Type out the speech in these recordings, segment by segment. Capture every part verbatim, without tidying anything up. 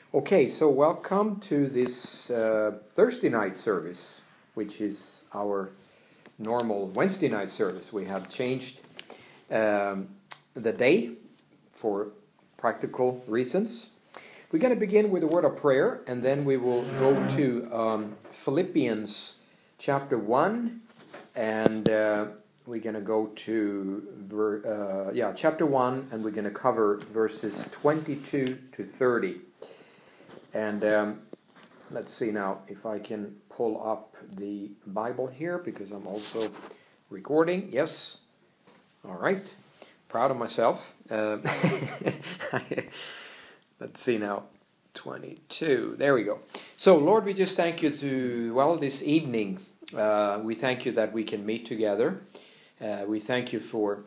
Okay, so welcome to this uh, Thursday night service, which is our normal Wednesday night service. We have changed um, the day for practical reasons. We're going to begin with a word of prayer, and then we will go to um, Philippians chapter one, and uh, we're going to go to ver- uh, yeah chapter one, and we're going to cover verses twenty-two to thirty. And um, let's see now if I can pull up the Bible here, because I'm also recording. Yes. All right. Proud of myself. Uh, let's see now. twenty-two. There we go. So, Lord, we just thank you to, well, this evening, uh, we thank you that we can meet together. Uh, we thank you for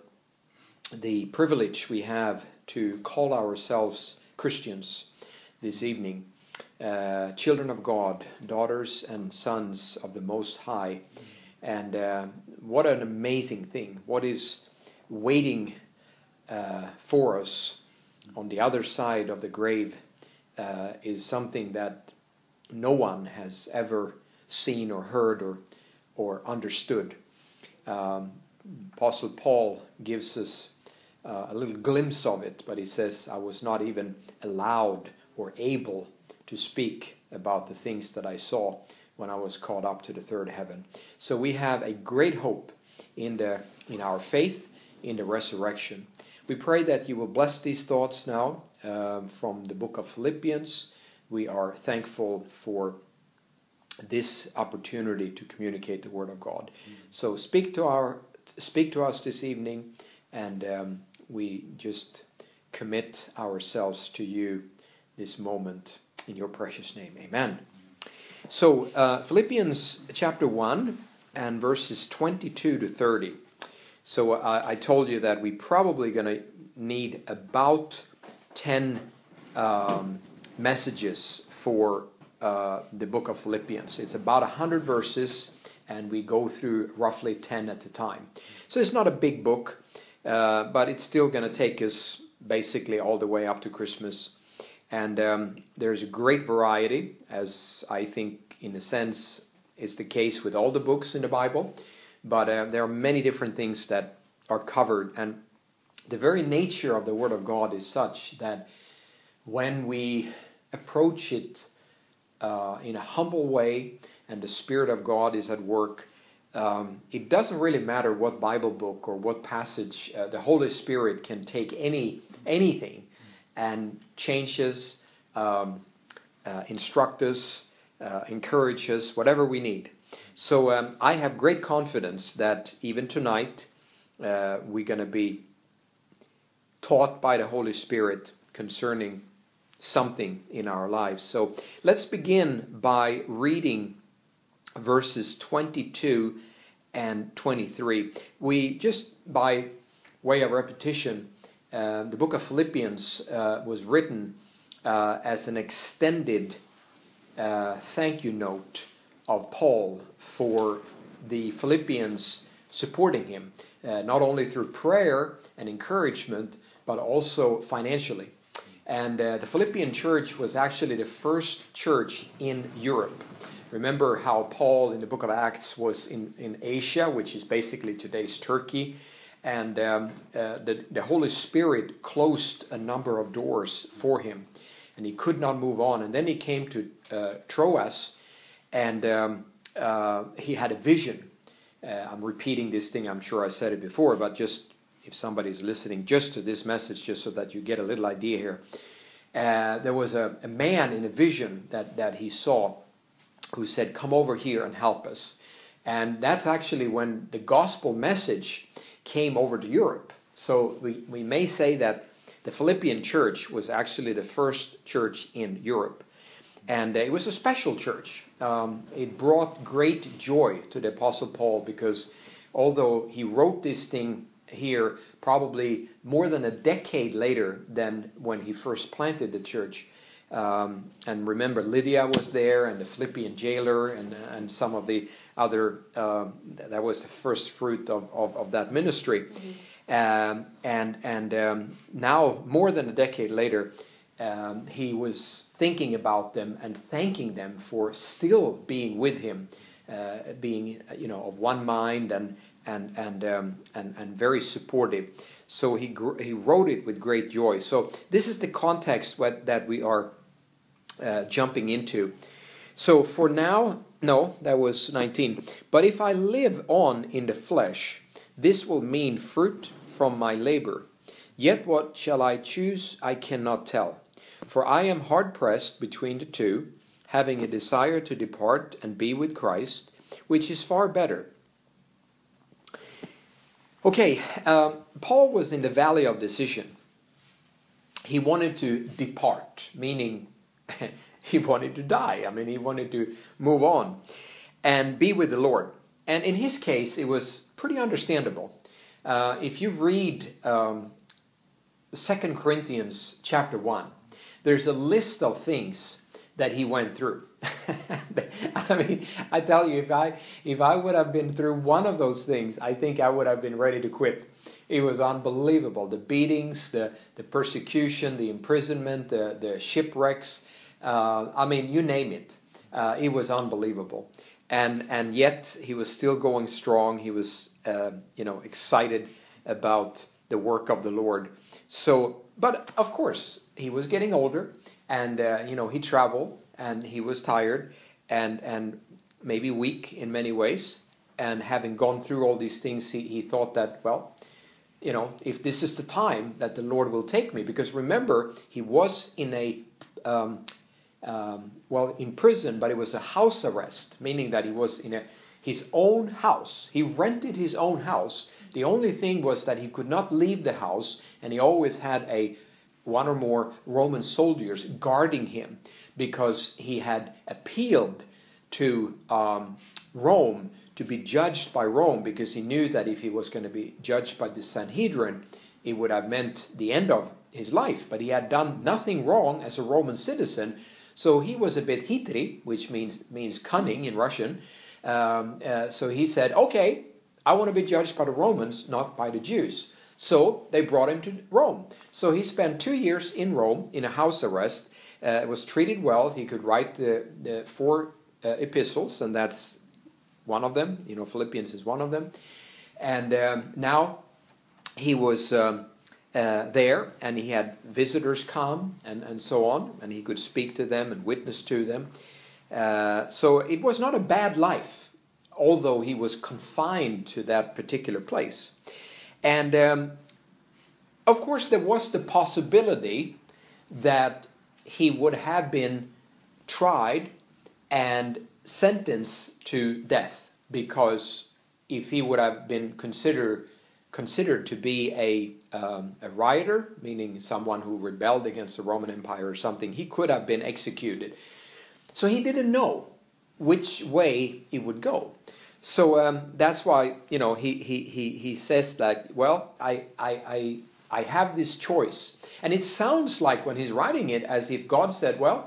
the privilege we have to call ourselves Christians this evening. Uh, children of God, daughters and sons of the Most High. And uh, what an amazing thing. What is waiting uh, for us on the other side of the grave uh, is something that no one has ever seen or heard or, or understood. Um, Apostle Paul gives us uh, a little glimpse of it, but he says, I was not even allowed or able to speak about the things that I saw when I was caught up to the third heaven. So we have a great hope in the in our faith, in the resurrection. We pray that you will bless these thoughts now uh, from the book of Philippians. We are thankful for this opportunity to communicate the Word of God. Mm-hmm. So speak to our speak to us this evening, and um, we just commit ourselves to you this moment. In your precious name, amen. So, uh, Philippians chapter one and verses twenty-two to thirty. So, uh, I told you that we're probably going to need about ten um, messages for uh, the book of Philippians. It's about one hundred verses, and we go through roughly ten at a time. So, it's not a big book, uh, but it's still going to take us basically all the way up to Christmas. And um, there's a great variety, as I think in a sense is the case with all the books in the Bible. But uh, there are many different things that are covered. And the very nature of the Word of God is such that when we approach it uh, in a humble way and the Spirit of God is at work, um, it doesn't really matter what Bible book or what passage. Uh, the Holy Spirit can take any anything and changes, um, uh, instruct us, uh, encourage us, whatever we need. So um, I have great confidence that even tonight uh, we're going to be taught by the Holy Spirit concerning something in our lives. So let's begin by reading verses twenty-two and twenty-three. We just, by way of repetition, Uh, the book of Philippians uh, was written uh, as an extended uh, thank you note of Paul for the Philippians supporting him, uh, not only through prayer and encouragement, but also financially. And uh, the Philippian church was actually the first church in Europe. Remember how Paul in the book of Acts was in, in Asia, which is basically today's Turkey. And um, uh, the, the Holy Spirit closed a number of doors for him, and he could not move on. And then he came to uh, Troas, and um, uh, he had a vision. Uh, I'm repeating this thing, I'm sure I said it before, but just if somebody's listening just to this message, just so that you get a little idea here. Uh, there was a, a man in a vision that, that he saw who said, come over here and help us. And that's actually when the gospel message came over to Europe. So we, we may say that the Philippian church was actually the first church in Europe. And it was a special church. Um, it brought great joy to the Apostle Paul, because although he wrote this thing here probably more than a decade later than when he first planted the church, Um, and remember, Lydia was there, and the Philippian jailer, and and some of the other. Um, that was the first fruit of of, of that ministry. Mm-hmm. Um, and and um, now, more than a decade later, um, he was thinking about them and thanking them for still being with him, uh, being, you know, of one mind and and and um, and, and very supportive. So he he wrote it with great joy. So this is the context what, that we are uh, jumping into. So for now, no, that was nineteen. But if I live on in the flesh, this will mean fruit from my labor. Yet what shall I choose, I cannot tell. For I am hard-pressed between the two, having a desire to depart and be with Christ, which is far better. Okay, uh, Paul was in the valley of decision. He wanted to depart, meaning he wanted to die. I mean, he wanted to move on and be with the Lord. And in his case, it was pretty understandable. Uh, if you read um, Second Corinthians chapter one, there's a list of things that he went through. I mean, I tell you, if I if I would have been through one of those things, I think I would have been ready to quit. It was unbelievable. The beatings, the, the persecution, the imprisonment, the, the shipwrecks. Uh, I mean, you name it. Uh, it was unbelievable. And and yet he was still going strong. He was, uh, you know, excited about the work of the Lord. So, but of course, he was getting older, and uh, you know, he traveled, and he was tired, and and maybe weak in many ways. And having gone through all these things, he, he thought that, well, you know, if this is the time that the Lord will take me, because remember, he was in a um, um, well, in prison, but it was a house arrest, meaning that he was in a his own house. He rented his own house. The only thing was that he could not leave the house, and he always had a one or more Roman soldiers guarding him, because he had appealed to um, Rome to be judged by Rome, because he knew that if he was going to be judged by the Sanhedrin, it would have meant the end of his life. But he had done nothing wrong as a Roman citizen, so he was a bit hitri, which means means cunning in Russian. Um, uh, so he said, okay, I want to be judged by the Romans, not by the Jews. So they brought him to Rome. So he spent two years in Rome in a house arrest, uh, was treated well. He could write the, the four uh, epistles, and that's one of them. You know, Philippians is one of them. And um, now he was um, uh, there, and he had visitors come and, and so on, and he could speak to them and witness to them. Uh, so it was not a bad life, although he was confined to that particular place. And um, of course, there was the possibility that he would have been tried and sentenced to death, because if he would have been considered considered to be a um, a rioter, meaning someone who rebelled against the Roman Empire or something, he could have been executed. So he didn't know which way it would go. So um, that's why, you know, he he he he says that, well, I I I I have this choice, and it sounds like when he's writing it as if God said, well,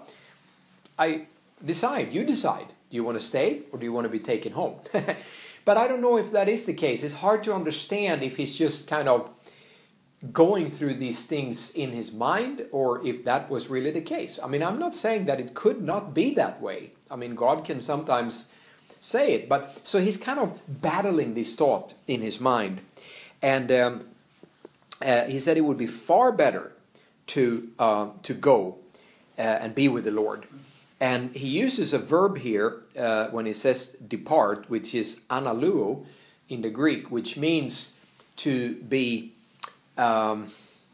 I decide, you decide. Do you want to stay or do you want to be taken home? But I don't know if that is the case. It's hard to understand if he's just kind of going through these things in his mind, or if that was really the case. I mean, I'm not saying that it could not be that way. I mean, God can sometimes say it, but so he's kind of battling this thought in his mind. And um, uh, he said it would be far better to uh, to go uh, and be with the Lord. And he uses a verb here uh, when he says depart, which is analuo in the Greek, which means to be, um,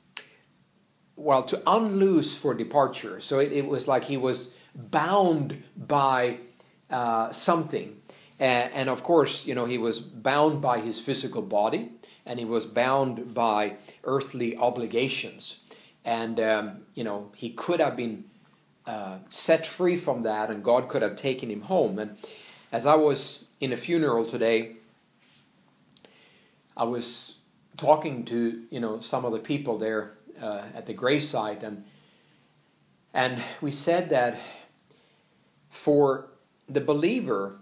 well, to unloose for departure. So it, it was like he was bound by uh, something. And, and of course, you know, he was bound by his physical body, and he was bound by earthly obligations. And, um, you know, he could have been Uh, set free from that, and God could have taken him home. And as I was in a funeral today, I was talking to, you know, some of the people there uh, at the gravesite, and and we said that for the believer,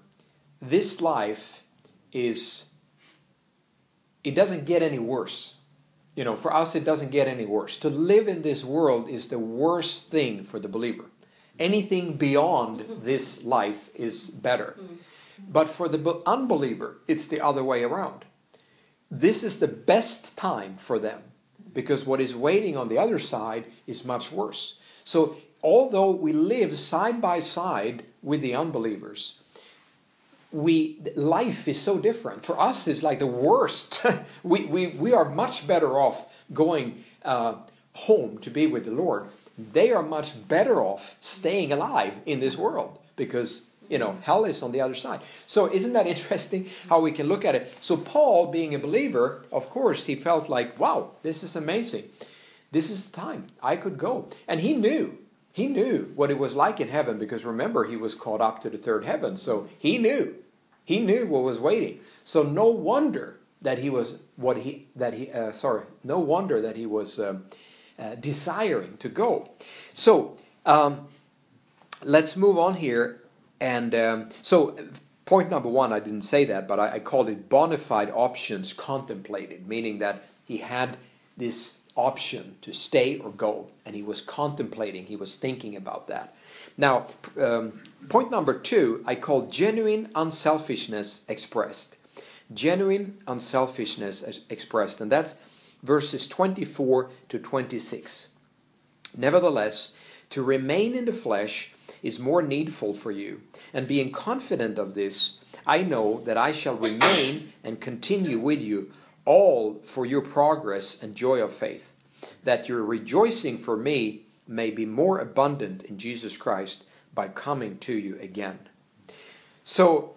this life is, it doesn't get any worse. You know, for us it doesn't get any worse. To live in this world is the worst thing for the believer. Anything beyond this life is better. But for the unbeliever, it's the other way around. This is the best time for them, because what is waiting on the other side is much worse. So although we live side by side with the unbelievers, we life is so different. For us, it's like the worst. we, we, we are much better off going uh, home to be with the Lord. They are much better off staying alive in this world, because, you know, hell is on the other side. So isn't that interesting how we can look at it? So Paul, being a believer, of course, he felt like, wow, this is amazing. This is the time I could go. And he knew. He knew what it was like in heaven, because remember, he was caught up to the third heaven. So he knew. He knew what was waiting. So no wonder that he was what he that he uh, sorry, no wonder that he was um, uh, desiring to go. So um, let's move on here. And um, so point number one, I didn't say that, but I, I called it bona fide options contemplated, meaning that he had this option to stay or go, and he was contemplating, he was thinking about that. Now, um, point number two, I called genuine unselfishness expressed. Genuine unselfishness expressed, and that's verses twenty-four to twenty-six. Nevertheless, to remain in the flesh is more needful for you, and being confident of this, I know that I shall remain and continue with you, all for your progress and joy of faith, that your rejoicing for me may be more abundant in Jesus Christ by coming to you again. So,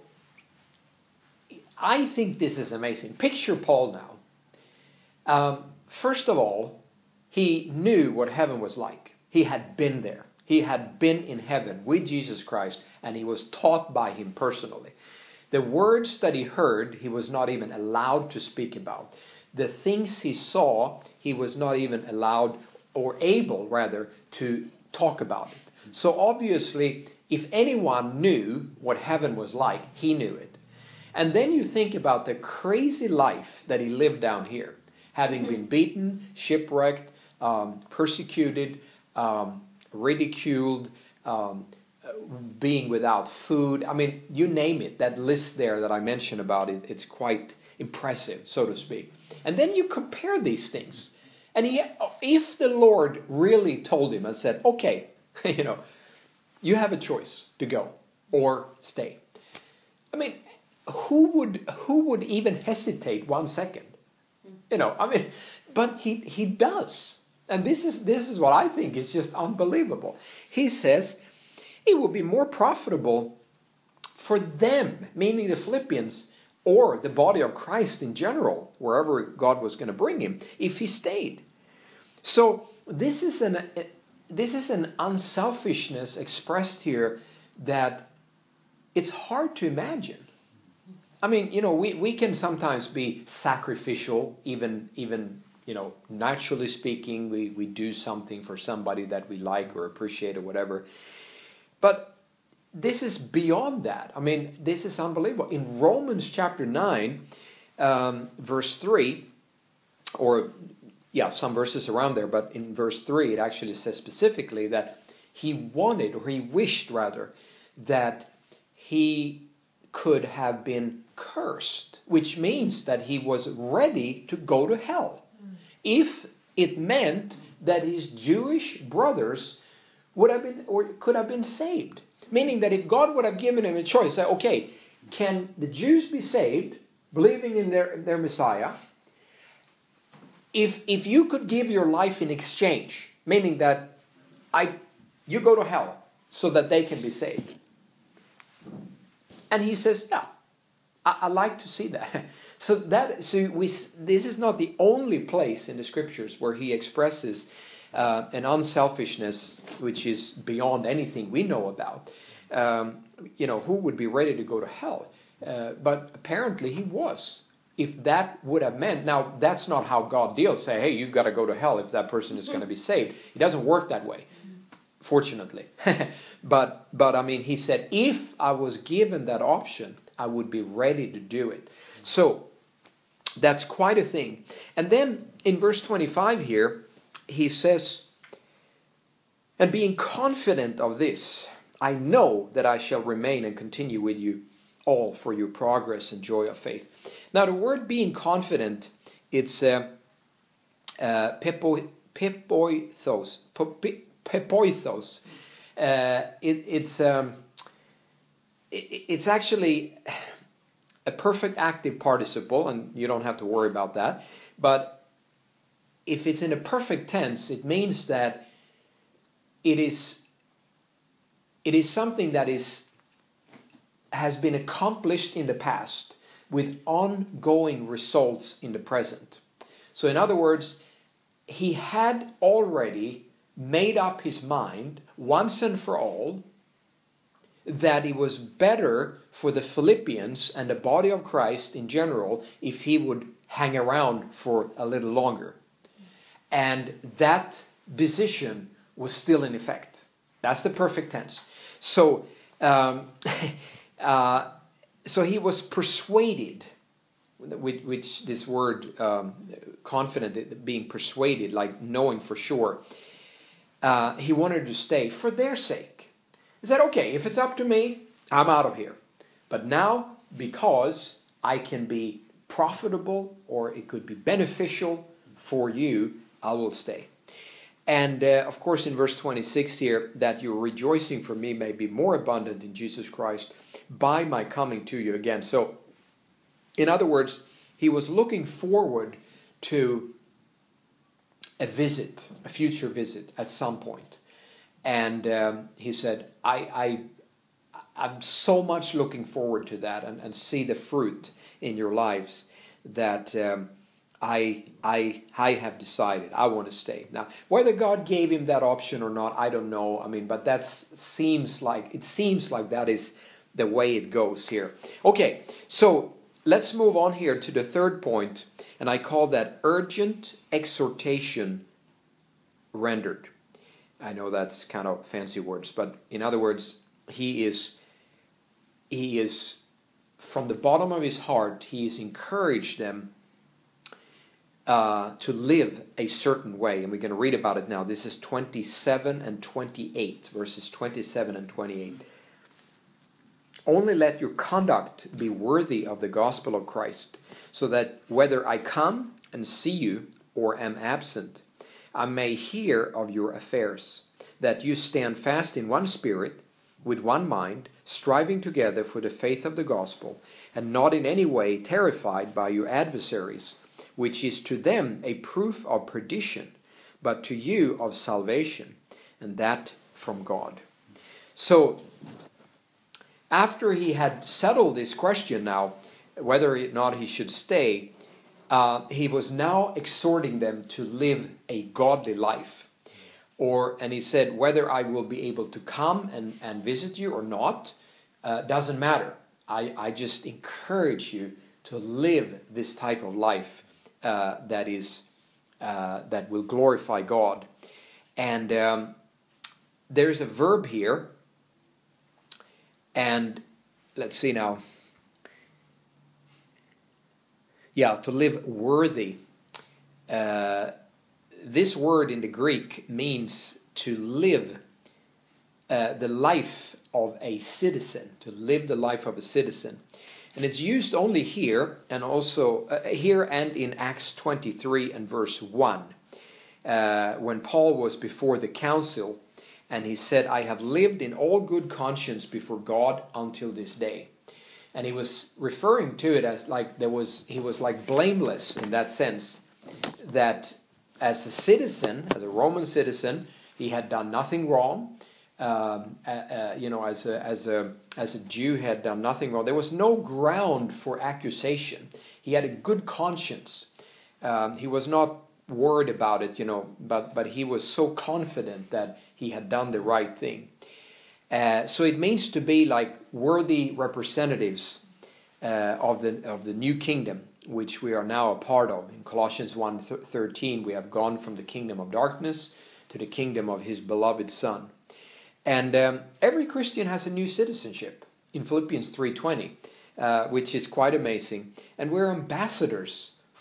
I think this is amazing. Picture Paul now. Um, first of all, he knew what heaven was like. He had been there. He had been in heaven with Jesus Christ, and he was taught by him personally. The words that he heard, he was not even allowed to speak about. The things he saw, he was not even allowed, or able rather, to talk about it. So obviously, if anyone knew what heaven was like, he knew it. And then you think about the crazy life that he lived down here, having been beaten, shipwrecked, um, persecuted, um, ridiculed, um, being without food. I mean, you name it. That list there that I mentioned about it, it's quite impressive, so to speak. And then you compare these things. And he, if the Lord really told him and said, okay, you know, you have a choice to go or stay. I mean, who would who would even hesitate one second? You know, I mean, but he he does. And this is this is what I think is just unbelievable. He says it would be more profitable for them, meaning the Philippians or the body of Christ in general, wherever God was going to bring him, if he stayed. So this is an this is an unselfishness expressed here that it's hard to imagine. I mean, you know, we, we can sometimes be sacrificial, even even you know, naturally speaking, we, we do something for somebody that we like or appreciate or whatever. But this is beyond that. I mean, this is unbelievable. In Romans chapter nine, um, verse three, or yeah, some verses around there, but in verse three, it actually says specifically that he wanted, or he wished rather, that he could have been cursed, which means that he was ready to go to hell. If it meant that his Jewish brothers would have been, or could have been saved. Meaning that if God would have given him a choice, say, okay, can the Jews be saved, believing in their, their Messiah? If if you could give your life in exchange, meaning that I you go to hell so that they can be saved. And he says, yeah, I, I like to see that. So that so we this is not the only place in the scriptures where he expresses uh, an unselfishness which is beyond anything we know about. Um, you know, who would be ready to go to hell? Uh, but apparently he was. If that would have meant, now that's not how God deals. Say, hey, you've got to go to hell if that person is going to be saved. It doesn't work that way, fortunately. but but I mean, he said, if I was given that option, I would be ready to do it. So That's quite a thing. And then in verse twenty-five here, he says, and being confident of this, I know that I shall remain and continue with you all for your progress and joy of faith. Now the word being confident, it's uh, uh, pepo, pepoithos. Pepoithos. Uh, it, it's um, it, it's actually a perfect active participle, and you don't have to worry about that. But if it's in a perfect tense, it means that it is it is something that is has been accomplished in the past with ongoing results in the present. So in other words, he had already made up his mind once and for all that it was better for the Philippians and the body of Christ in general if he would hang around for a little longer. And that decision was still in effect. That's the perfect tense. So, um, uh, so he was persuaded, with which this word um, confident, being persuaded, like knowing for sure. Uh, he wanted to stay for their sake. He said, okay, if it's up to me, I'm out of here. But now, because I can be profitable or it could be beneficial for you, I will stay. And uh, of course in verse twenty-six here, that your rejoicing for me may be more abundant in Jesus Christ by my coming to you again. So in other words, he was looking forward to a visit, a future visit at some point. And um, he said, I, I, I'm so much looking forward to that and, and see the fruit in your lives that um, I, I, I have decided I want to stay. Now, whether God gave him that option or not, I don't know. I mean, but that seems like, it seems like that is the way it goes here. Okay, so let's move on here to the third point, and I call that urgent exhortation rendered. I know that's kind of fancy words, but in other words, he is, he is from the bottom of his heart, he has encouraged them uh, to live a certain way. And we're going to read about it now. This is twenty-seven and twenty-eight, verses twenty-seven and twenty-eight. Only let your conduct be worthy of the gospel of Christ, so that whether I come and see you or am absent, I may hear of your affairs, that you stand fast in one spirit, with one mind, striving together for the faith of the gospel, and not in any way terrified by your adversaries, which is to them a proof of perdition, but to you of salvation, and that from God. So, after he had settled this question now, whether or not he should stay, uh, he was now exhorting them to live a godly life. Or, and he said, whether I will be able to come and, and visit you or not, uh, doesn't matter. I, I just encourage you to live this type of life uh, that is uh, that will glorify God. And um, there's a verb here, and let's see now. Yeah, to live worthy. Uh, this word in the Greek means to live uh, the life of a citizen, to live the life of a citizen. And it's used only here and also uh, here and in Acts twenty-three and verse one, uh, when Paul was before the council and he said, I have lived in all good conscience before God until this day. And he was referring to it as like there was, he was like blameless in that sense, that as a citizen, as a Roman citizen, he had done nothing wrong. Um, uh, uh, you know, as a as a as a Jew, had done nothing wrong. There was no ground for accusation. He had a good conscience. Um, he was not worried about it, you know, but but he was so confident that he had done the right thing. Uh, so it means to be like worthy representatives uh, of the of the new kingdom, which we are now a part of. In Colossians one thirteen, we have gone from the kingdom of darkness to the kingdom of his beloved Son. And um, every Christian has a new citizenship in Philippians three twenty, uh, which is quite amazing. And we're ambassadors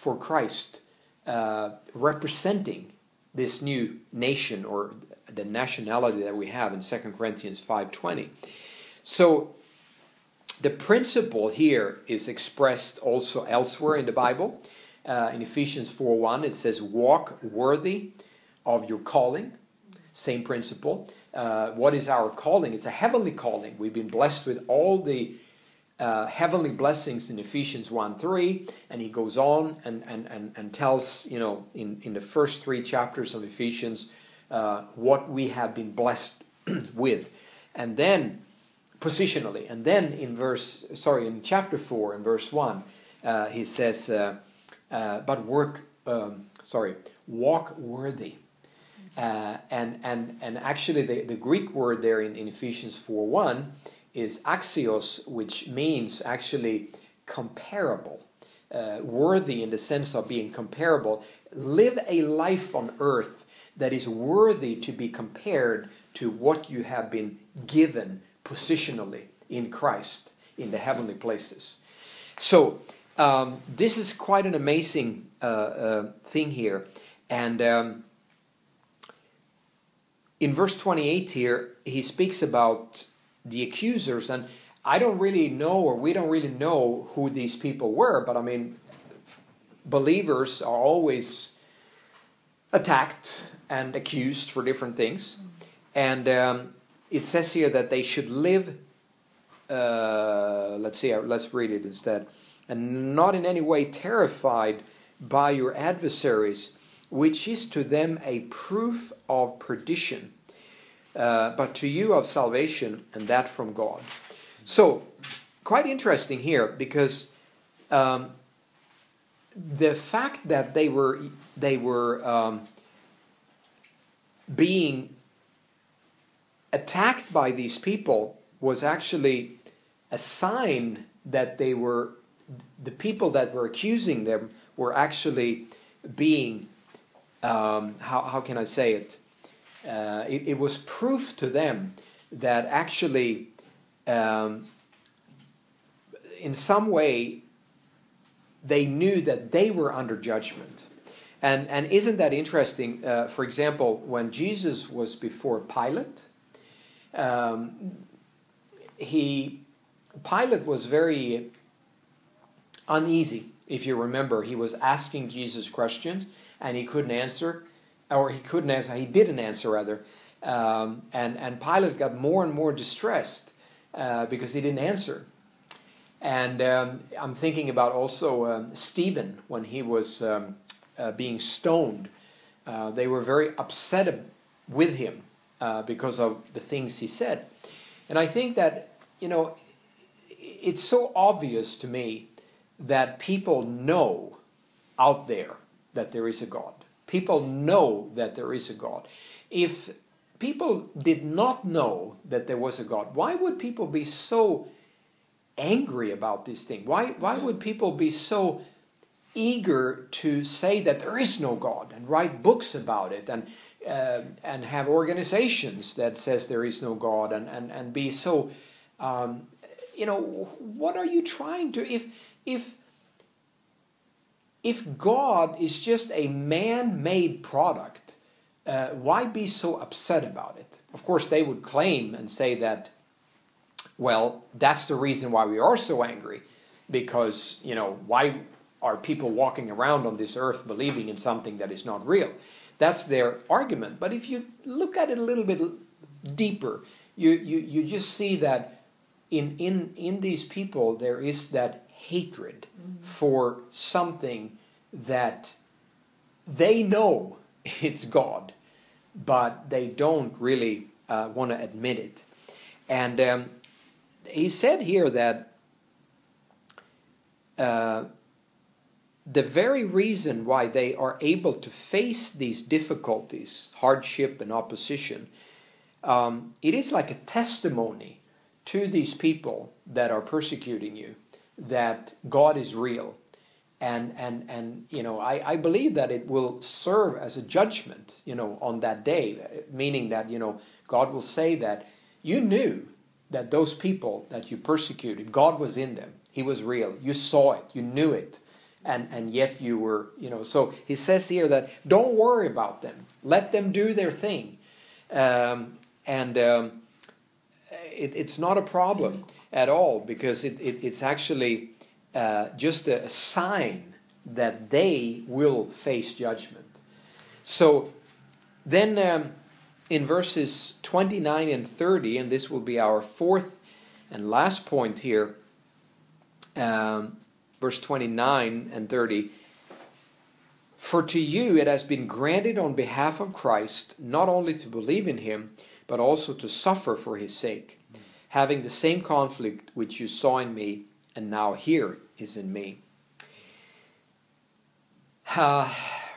for Christ, uh, representing this new nation or the nationality that we have in Second Corinthians five twenty. So the principle here is expressed also elsewhere in the Bible. Uh, in Ephesians four one, it says, walk worthy of your calling. Same principle. Uh, what is our calling? It's a heavenly calling. We've been blessed with all the uh, heavenly blessings in Ephesians one three, and he goes on and, and, and, and tells, you know, in, in the first three chapters of Ephesians, uh, what we have been blessed with. And then, positionally, and then in verse, sorry, in chapter four, in verse one, uh, he says, uh, uh, but work, um, sorry, walk worthy. Uh, and and and actually the, the Greek word there in, in Ephesians four one is axios, which means actually comparable, uh, worthy in the sense of being comparable. Live a life on earth that is worthy to be compared to what you have been given positionally in Christ in the heavenly places. So um, this is quite an amazing uh, uh, thing here. And um, in verse twenty-eight here, he speaks about the accusers, and I don't really know, or we don't really know who these people were, but I mean, believers are always attacked and accused for different things. And um, it says here that they should live, uh, let's see, let's read it instead, and not in any way terrified by your adversaries, which is to them a proof of perdition, uh, but to you of salvation, and that from God. So, quite interesting here, because um, the fact that they were they were um, being attacked by these people was actually a sign that they were, the people that were accusing them were actually being, um, how, how can I say it? Uh, it? It was proof to them that actually um, in some way they knew that they were under judgment. And, and isn't that interesting? Uh, for example, when Jesus was before Pilate, um, he Pilate was very uneasy. If you remember, he was asking Jesus questions and he couldn't answer, or he couldn't answer. He didn't answer rather, um, and and Pilate got more and more distressed uh, because he didn't answer. And um, I'm thinking about also um, Stephen when he was um, uh, being stoned. Uh, they were very upset with him uh, because of the things he said. And I think that, you know, it's so obvious to me that people know out there that there is a God. People know that there is a God. If people did not know that there was a God, why would people be so angry about this thing? Why, why would people be so eager to say that there is no God and write books about it and uh, and have organizations that says there is no God and, and, and be so, um, you know, what are you trying to, if if if God is just a man-made product, uh, why be so upset about it? Of course, they would claim and say that, well, that's the reason why we are so angry, because, you know, why are people walking around on this earth believing in something that is not real? That's their argument. But if you look at it a little bit deeper, you you, you just see that in, in, in these people there is that hatred mm-hmm. for something that they know it's God, but they don't really uh, want to admit it. And um, he said here that uh, the very reason why they are able to face these difficulties, hardship and opposition, um, it is like a testimony to these people that are persecuting you that God is real. And, and, and you know, I, I believe that it will serve as a judgment, you know, on that day, meaning that, you know, God will say that you knew that those people that you persecuted, God was in them. He was real. You saw it. You knew it. and and yet you were, you know. So he says here that don't worry about them. Let them do their thing, um, and um, it, it's not a problem at all, because it, it it's actually uh, just a sign that they will face judgment. So then um, in verses twenty-nine and thirty, and this will be our fourth and last point here, um, verse twenty-nine and thirty, for to you it has been granted on behalf of Christ not only to believe in him, but also to suffer for his sake, having the same conflict which you saw in me and now here is in me. Uh,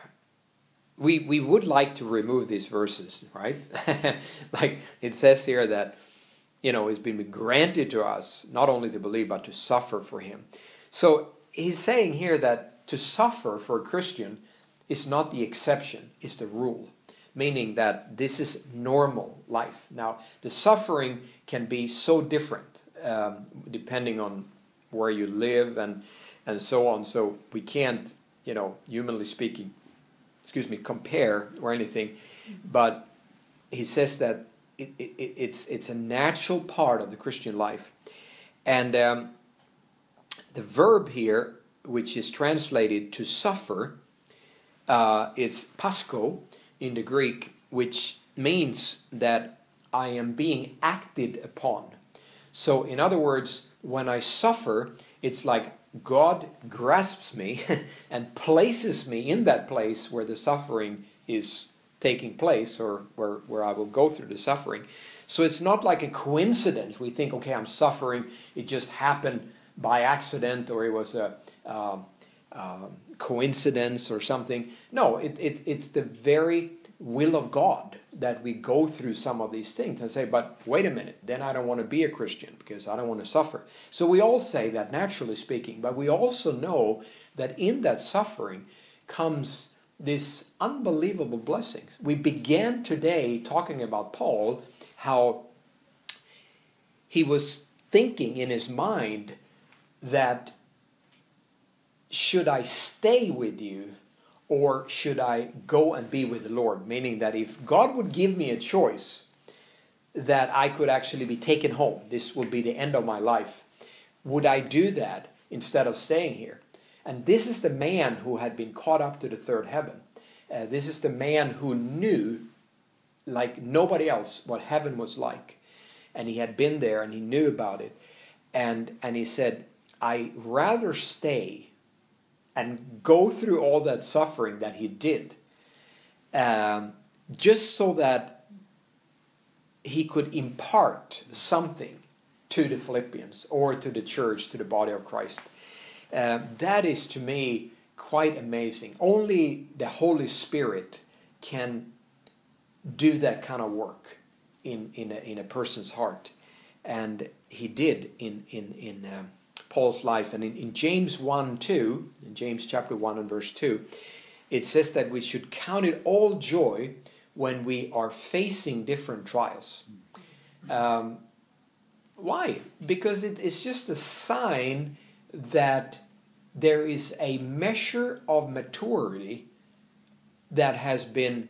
we we would like to remove these verses, right? Like it says here that, you know, it's been granted to us not only to believe but to suffer for him. So he's saying here that to suffer for a Christian is not the exception, it's the rule. Meaning that this is normal life. Now, the suffering can be so different um, depending on where you live and and so on. So we can't, you know, humanly speaking, excuse me, compare or anything. But he says that it, it, it's it's a natural part of the Christian life. And um, the verb here, which is translated to suffer, uh, it's pasko in the Greek, which means that I am being acted upon. So in other words, when I suffer, it's like God grasps me and places me in that place where the suffering is taking place, or where, where I will go through the suffering. So it's not like a coincidence. We think, okay, I'm suffering, it just happened by accident, or it was a uh, uh, coincidence or something. No, it, it, it's the very will of God that we go through some of these things and say, but wait a minute, then I don't want to be a Christian because I don't want to suffer. So we all say that, naturally speaking, but we also know that in that suffering comes this unbelievable blessings. We began today talking about Paul, how he was thinking in his mind that should I stay with you or should I go and be with the Lord? Meaning that if God would give me a choice that I could actually be taken home, this will be the end of my life, would I do that instead of staying here? And this is the man who had been caught up to the third heaven. Uh, this is the man who knew, like nobody else, what heaven was like. And he had been there and he knew about it. And, and he said, I rather stay and go through all that suffering that he did, um, just so that he could impart something to the Philippians or to the church, to the body of Christ. Uh, that is, to me, quite amazing. Only the Holy Spirit can do that kind of work in in a, in a person's heart, and he did in in in uh, Paul's life. And in, in James one two, in James chapter one and verse two, it says that we should count it all joy when we are facing different trials. Um, why? Because it is just a sign that there is a measure of maturity that has been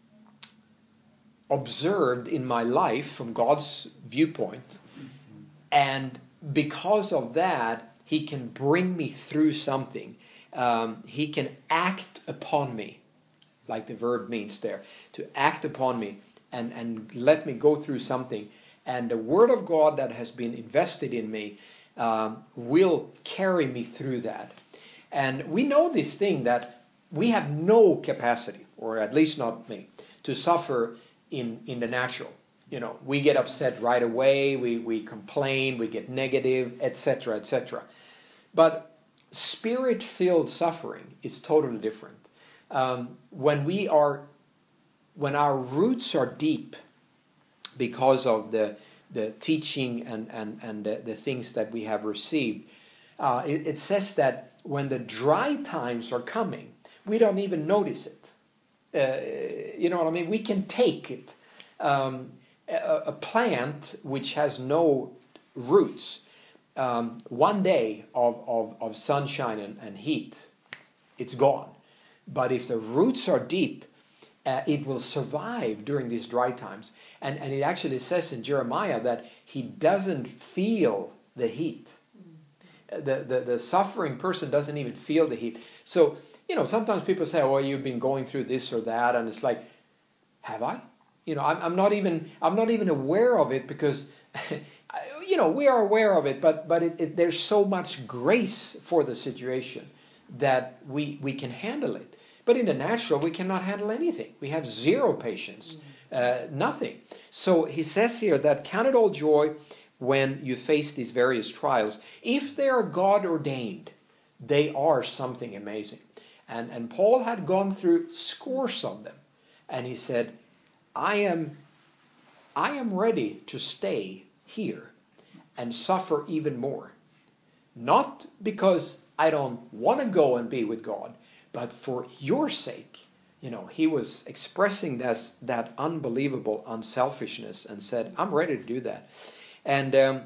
observed in my life from God's viewpoint, and because of that, he can bring me through something. Um, he can act upon me, like the verb means there, to act upon me and, and let me go through something. And the word of God that has been invested in me um, will carry me through that. And we know this thing that we have no capacity, or at least not me, to suffer in, in the natural. You know, we get upset right away, we, we complain, we get negative, et cetera, et cetera. But spirit-filled suffering is totally different. Um, when we are, when our roots are deep because of the the teaching and and and the, the things that we have received, uh, it, it says that when the dry times are coming, we don't even notice it. Uh, you know what I mean? We can take it. Um, a, a plant which has no roots, um, one day of, of, of sunshine and, and heat, it's gone. But if the roots are deep, uh, it will survive during these dry times. And, and it actually says in Jeremiah that he doesn't feel the heat. The, the, the suffering person doesn't even feel the heat. So, you know, sometimes people say, oh, you've been going through this or that. And it's like, have I? You know, I'm, I'm not even I'm not even aware of it because, you know, we are aware of it. But but it, it, there's so much grace for the situation that we we can handle it. But in the natural, we cannot handle anything. We have zero patience, uh, nothing. So he says here that count it all joy when you face these various trials. If they are God ordained, they are something amazing. And, and Paul had gone through scores of them. And he said, I am, I am ready to stay here and suffer even more. Not because I don't want to go and be with God, but for your sake. You know, he was expressing this, that unbelievable unselfishness and said, I'm ready to do that. And um,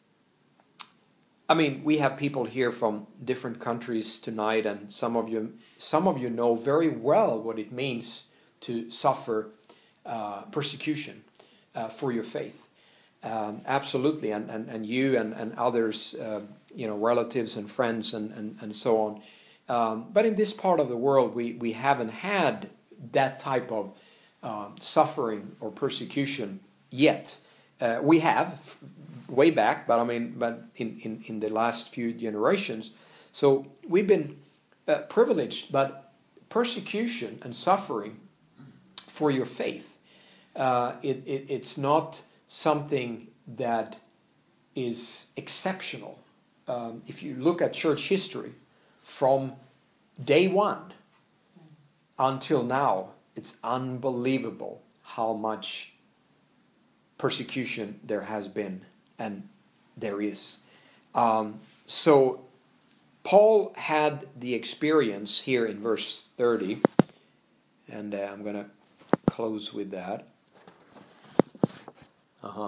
I mean, we have people here from different countries tonight, and some of you, some of you know very well what it means to suffer uh, persecution uh, for your faith. Um, absolutely, and, and, and you and, and others, uh, you know, relatives and friends and, and, and so on. Um, but in this part of the world, we, we haven't had that type of uh, suffering or persecution yet. Uh, we have way back, but I mean, but in, in, in the last few generations. So we've been uh, privileged, but persecution and suffering for your faith, uh, it, it, it's not something that is exceptional. Um, if you look at church history from day one until now, it's unbelievable how much persecution there has been and there is. Um, so Paul had the experience here in verse thirty, and uh, I'm going to close with that. Uh-huh.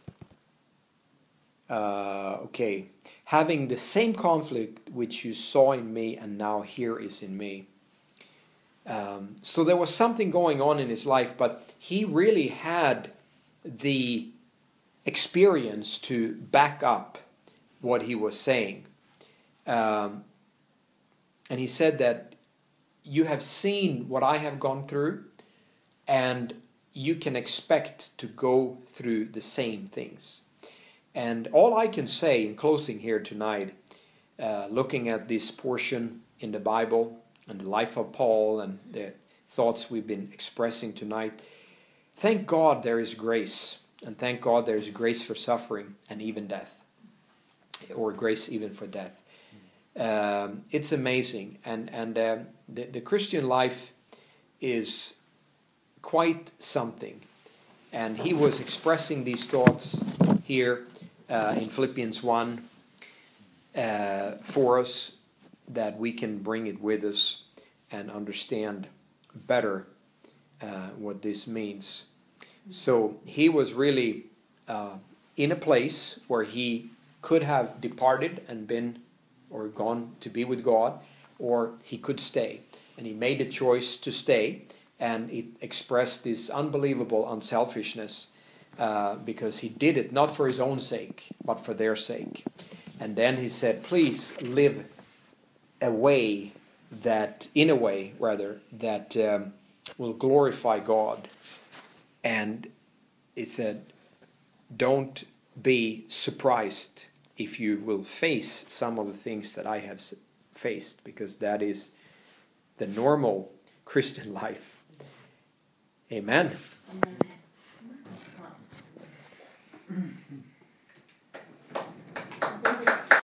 Uh, okay. Having the same conflict which you saw in me and now here is in me. Um, so there was something going on in his life, but he really had the experience to back up what he was saying. Um, and he said that you have seen what I have gone through, and you can expect to go through the same things. And all I can say in closing here tonight, uh, looking at this portion in the Bible and the life of Paul and the thoughts we've been expressing tonight, thank God there is grace. And thank God there is grace for suffering and even death. Or grace even for death. Um, it's amazing. And, and um, the, the Christian life is quite something. And he was expressing these thoughts here uh, in Philippians one uh, for us, that we can bring it with us and understand better uh, what this means. So he was really uh, in a place where he could have departed and been or gone to be with God, or he could stay. And he made the choice to stay, and it expressed this unbelievable unselfishness uh, because he did it not for his own sake, but for their sake. And then he said, please live a way that, in a way rather, that um, will glorify God. And he said, don't be surprised if you will face some of the things that I have faced, because that is the normal Christian life. Amen. Amen.